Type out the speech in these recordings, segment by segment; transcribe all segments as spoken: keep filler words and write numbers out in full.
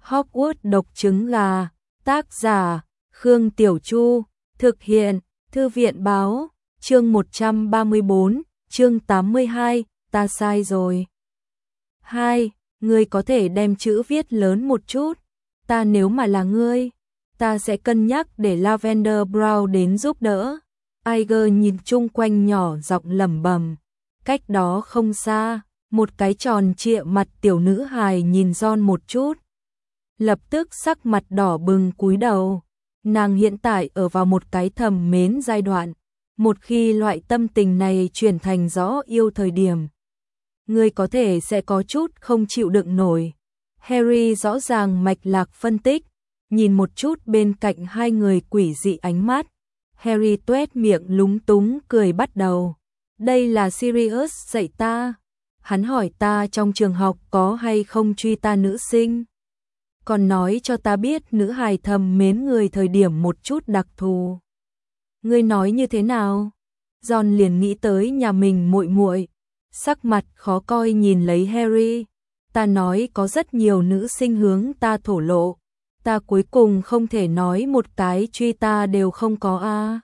Hogwarts độc trứng gà, tác giả, Khương Tiểu Chu, thực hiện, Thư viện báo, chương một trăm ba mươi bốn, chương tám mươi hai, ta sai rồi. Hai, ngươi có thể đem chữ viết lớn một chút, ta nếu mà là ngươi, ta sẽ cân nhắc để Lavender Brown đến giúp đỡ. Iger nhìn chung quanh nhỏ giọng lẩm bẩm, cách đó không xa, một cái tròn trịa mặt tiểu nữ hài nhìn Ron một chút. Lập tức sắc mặt đỏ bừng cúi đầu, nàng hiện tại ở vào một cái thầm mến giai đoạn, một khi loại tâm tình này chuyển thành rõ yêu thời điểm, người có thể sẽ có chút không chịu đựng nổi. Harry rõ ràng mạch lạc phân tích, nhìn một chút bên cạnh hai người quỷ dị ánh mắt. Harry tuét miệng lúng túng cười bắt đầu. Đây là Sirius dạy ta. Hắn hỏi ta trong trường học có hay không truy ta nữ sinh. Còn nói cho ta biết nữ hài thầm mến người thời điểm một chút đặc thù. Ngươi nói như thế nào? Ron liền nghĩ tới nhà mình muội muội, sắc mặt khó coi nhìn lấy Harry. Ta nói có rất nhiều nữ sinh hướng ta thổ lộ. Ta cuối cùng không thể nói một cái truy ta đều không có a. À.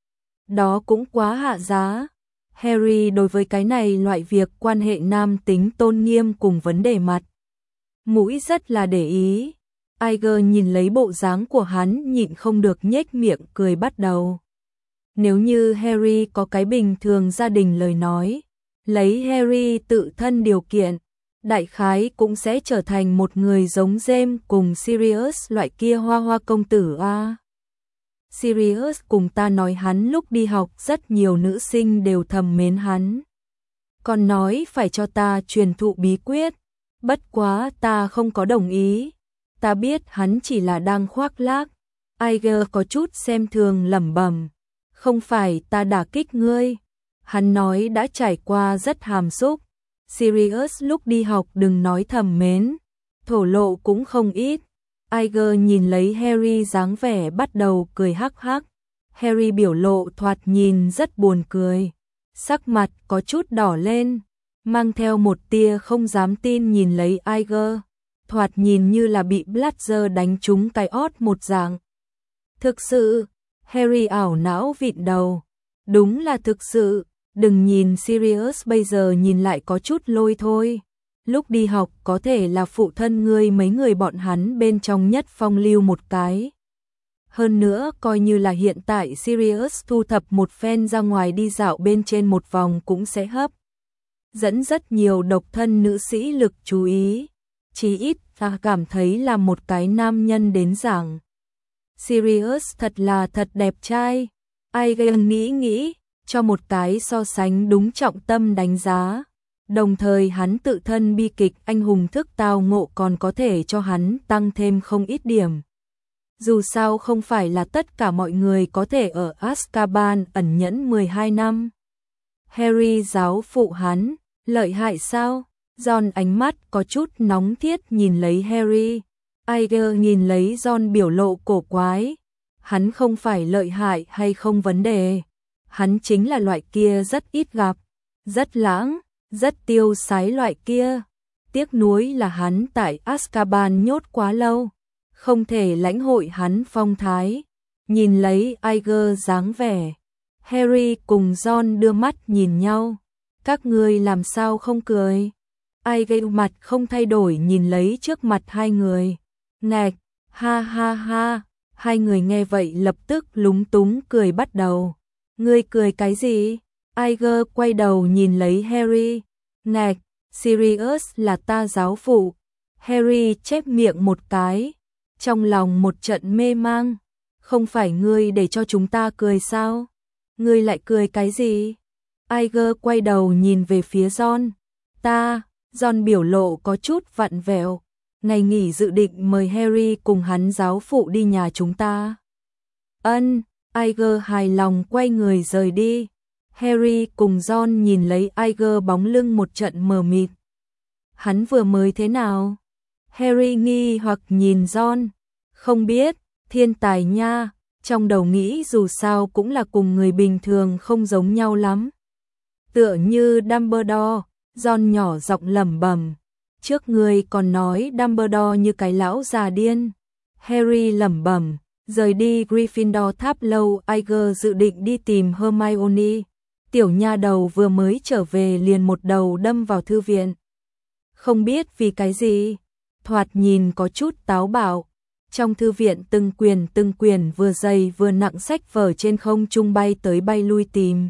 Đó cũng quá hạ giá. Harry đối với cái này loại việc quan hệ nam tính tôn nghiêm cùng vấn đề mặt mũi rất là để ý. Iger nhìn lấy bộ dáng của hắn nhịn không được nhếch miệng cười bắt đầu. Nếu như Harry có cái bình thường gia đình lời nói, lấy Harry tự thân điều kiện, đại khái cũng sẽ trở thành một người giống James cùng Sirius loại kia hoa hoa công tử a. À. Sirius cùng ta nói hắn lúc đi học rất nhiều nữ sinh đều thầm mến hắn. Còn nói phải cho ta truyền thụ bí quyết, bất quá ta không có đồng ý. Ta biết hắn chỉ là đang khoác lác. Iger có chút xem thường lẩm bẩm, không phải ta đả kích ngươi. Hắn nói đã trải qua rất hàm xúc. Sirius lúc đi học đừng nói thầm mến, thổ lộ cũng không ít. Iger nhìn lấy Harry dáng vẻ bắt đầu cười hắc hắc. Harry biểu lộ thoạt nhìn rất buồn cười, sắc mặt có chút đỏ lên, mang theo một tia không dám tin nhìn lấy Iger, thoạt nhìn như là bị Blazer đánh trúng cái ót một dạng. Thực sự, Harry ảo não vịn đầu, đúng là thực sự. Đừng nhìn Sirius bây giờ nhìn lại có chút lôi thôi. Lúc đi học có thể là phụ thân ngươi mấy người bọn hắn bên trong nhất phong lưu một cái. Hơn nữa coi như là hiện tại Sirius thu thập một phen ra ngoài đi dạo bên trên một vòng cũng sẽ hấp dẫn rất nhiều độc thân nữ sĩ lực chú ý. Chí ít ta cảm thấy là một cái nam nhân đến giảng. Sirius thật là thật đẹp trai. Iger nghĩ nghĩ, cho một cái so sánh đúng trọng tâm đánh giá. Đồng thời hắn tự thân bi kịch anh hùng thức tao ngộ còn có thể cho hắn tăng thêm không ít điểm. Dù sao không phải là tất cả mọi người có thể ở Azkaban ẩn nhẫn mười hai năm. Harry giáo phụ hắn, lợi hại sao? Ron ánh mắt có chút nóng thiết nhìn lấy Harry. Iger nhìn lấy Ron biểu lộ cổ quái. Hắn không phải lợi hại hay không vấn đề. Hắn chính là loại kia rất ít gặp, rất lãng, rất tiêu sái loại kia. Tiếc nuối là hắn tại Azkaban nhốt quá lâu, không thể lãnh hội hắn phong thái. Nhìn lấy Iger dáng vẻ, Harry cùng Ron đưa mắt nhìn nhau. Các ngươi làm sao không cười? Iger mặt không thay đổi nhìn lấy trước mặt hai người. Ngạch, ha ha ha, hai người nghe vậy lập tức lúng túng cười bắt đầu. Ngươi cười cái gì? Iger quay đầu nhìn lấy Harry. Ngạch, Sirius là ta giáo phụ. Harry chép miệng một cái, trong lòng một trận mê mang. Không phải ngươi để cho chúng ta cười sao? Ngươi lại cười cái gì? Iger quay đầu nhìn về phía Ron. Ta, Ron biểu lộ có chút vặn vẹo. Ngày nghỉ dự định mời Harry cùng hắn giáo phụ đi nhà chúng ta. Ân. Iger hài lòng quay người rời đi. Harry cùng Ron nhìn lấy Iger bóng lưng một trận mờ mịt. Hắn vừa mới thế nào? Harry nghi hoặc nhìn Ron. Không biết, thiên tài nha, trong đầu nghĩ dù sao cũng là cùng người bình thường không giống nhau lắm. Tựa như Dumbledore, Ron nhỏ giọng lẩm bẩm. Trước người còn nói Dumbledore như cái lão già điên. Harry lẩm bẩm, rời đi Gryffindor tháp lâu, Iger dự định đi tìm Hermione. Tiểu nha đầu vừa mới trở về liền một đầu đâm vào thư viện. Không biết vì cái gì, thoạt nhìn có chút táo bạo. Trong thư viện từng quyển từng quyển vừa dày vừa nặng sách vở trên không trung bay tới bay lui tìm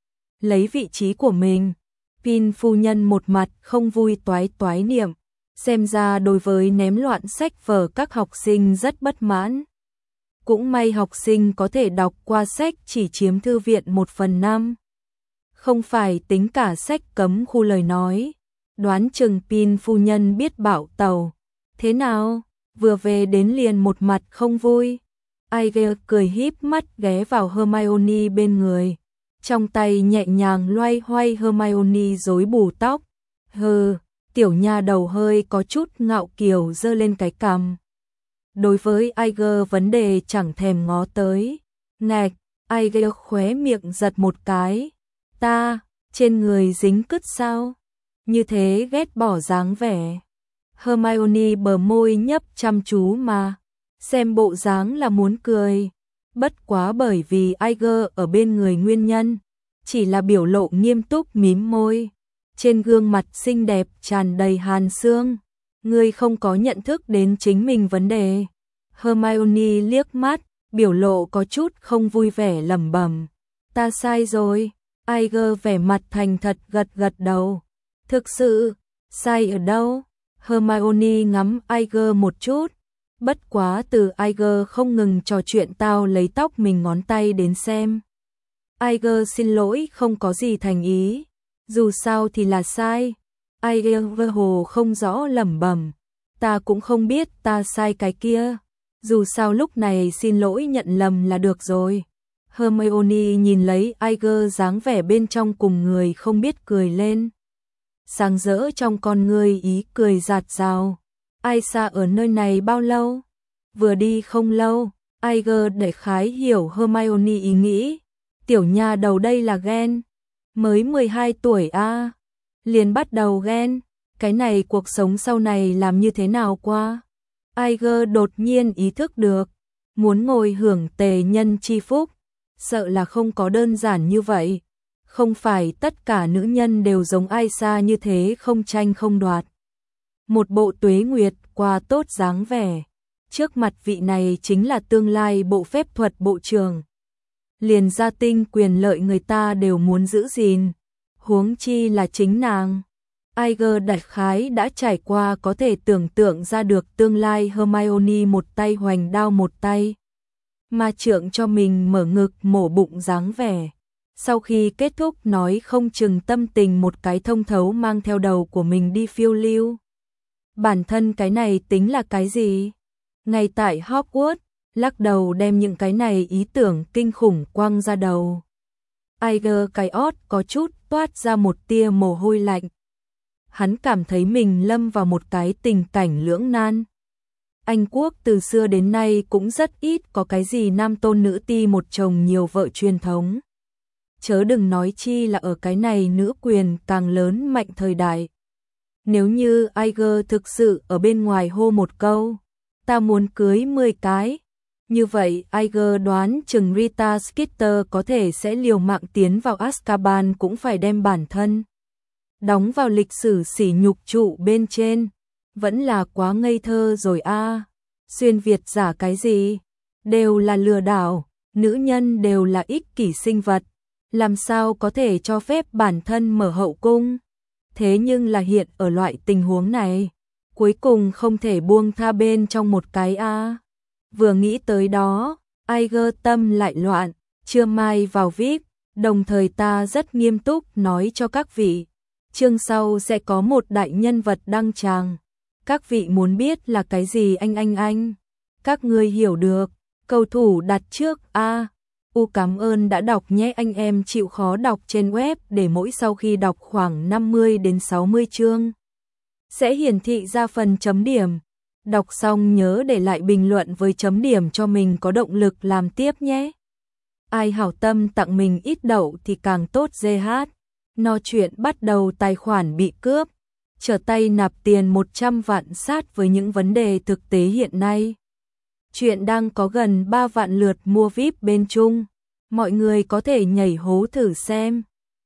lấy vị trí của mình. Pin phu nhân một mặt không vui toái toái niệm, xem ra đối với ném loạn sách vở các học sinh rất bất mãn. Cũng may học sinh có thể đọc qua sách chỉ chiếm thư viện một phần năm. Không phải tính cả sách cấm khu lời nói. Đoán chừng Pin phu nhân biết bạo tàu. Thế nào? Vừa về đến liền một mặt không vui. Iger cười híp mắt ghé vào Hermione bên người. Trong tay nhẹ nhàng loay hoay Hermione rối bù tóc. Hừ, tiểu nha đầu hơi có chút ngạo kiều giơ lên cái cằm. Đối với Iger vấn đề chẳng thèm ngó tới. Ngạch, Iger khóe miệng giật một cái. Ta, trên người dính cứt sao? Như thế ghét bỏ dáng vẻ. Hermione bờ môi nhấp chăm chú mà. Xem bộ dáng là muốn cười. Bất quá bởi vì Iger ở bên người nguyên nhân. Chỉ là biểu lộ nghiêm túc mím môi. Trên gương mặt xinh đẹp tràn đầy hàn xương. Ngươi không có nhận thức đến chính mình vấn đề. Hermione liếc mắt, biểu lộ có chút không vui vẻ lẩm bẩm. Ta sai rồi. Iger vẻ mặt thành thật gật gật đầu. Thực sự, sai ở đâu? Hermione ngắm Iger một chút. Bất quá từ Iger không ngừng trò chuyện tao lấy tóc mình ngón tay đến xem. Iger xin lỗi không có gì thành ý. Dù sao thì là sai. Iger vơ hồ không rõ lẩm bẩm. Ta cũng không biết ta sai cái kia. Dù sao lúc này xin lỗi nhận lầm là được rồi. Hermione nhìn lấy Iger dáng vẻ bên trong cùng người không biết cười lên. Sáng rỡ trong con người ý cười giạt rào. Aisa ở nơi này bao lâu? Vừa đi không lâu. Iger đại khái hiểu Hermione ý nghĩ. Tiểu nha đầu đây là ghen. Mới mười hai tuổi a à? Liền bắt đầu ghen. Cái này cuộc sống sau này làm như thế nào qua? Iger đột nhiên ý thức được. Muốn ngồi hưởng tề nhân chi phúc. Sợ là không có đơn giản như vậy. Không phải tất cả nữ nhân đều giống Aisa như thế không tranh không đoạt. Một bộ tuế nguyệt qua tốt dáng vẻ. Trước mặt vị này chính là tương lai bộ phép thuật bộ trưởng. Liền gia tinh quyền lợi người ta đều muốn giữ gìn. Huống chi là chính nàng. Iger đại khái đã trải qua có thể tưởng tượng ra được tương lai Hermione một tay hoành đao một tay. Ma trượng cho mình mở ngực mổ bụng dáng vẻ. Sau khi kết thúc nói không chừng tâm tình một cái thông thấu mang theo đầu của mình đi phiêu lưu. Bản thân cái này tính là cái gì? Ngay tại Hogwarts, lắc đầu đem những cái này ý tưởng kinh khủng quăng ra đầu. Iger cái ót có chút toát ra một tia mồ hôi lạnh. Hắn cảm thấy mình lâm vào một cái tình cảnh lưỡng nan. Anh quốc từ xưa đến nay cũng rất ít có cái gì nam tôn nữ ti một chồng nhiều vợ truyền thống. Chớ đừng nói chi là ở cái này nữ quyền càng lớn mạnh thời đại. Nếu như Iger thực sự ở bên ngoài hô một câu, ta muốn cưới mười cái, như vậy Iger đoán chừng Rita Skeeter có thể sẽ liều mạng tiến vào Azkaban cũng phải đem bản thân đóng vào lịch sử sỉ nhục trụ bên trên. Vẫn là quá ngây thơ rồi a. À. Xuyên Việt giả cái gì? Đều là lừa đảo, nữ nhân đều là ích kỷ sinh vật. Làm sao có thể cho phép bản thân mở hậu cung? Thế nhưng là hiện ở loại tình huống này, cuối cùng không thể buông tha bên trong một cái a. À. Vừa nghĩ tới đó, Iger tâm lại loạn, trưa mai vào vê i pê, đồng thời ta rất nghiêm túc nói cho các vị. Chương sau sẽ có một đại nhân vật đăng tràng. Các vị muốn biết là cái gì anh anh anh? Các ngươi hiểu được, cầu thủ đặt trước a. À, U cảm ơn đã đọc nhé anh em chịu khó đọc trên web để mỗi sau khi đọc khoảng năm mươi đến sáu mươi chương. Sẽ hiển thị ra phần chấm điểm. Đọc xong nhớ để lại bình luận với chấm điểm cho mình có động lực làm tiếp nhé. Ai hảo tâm tặng mình ít đậu thì càng tốt giê hát. No chuyện bắt đầu tài khoản bị cướp. trở tay nạp tiền một trăm vạn sát với những vấn đề thực tế hiện nay. Chuyện đang có gần ba vạn lượt mua vi ai pi bên Trung. Mọi người có thể nhảy hố thử xem.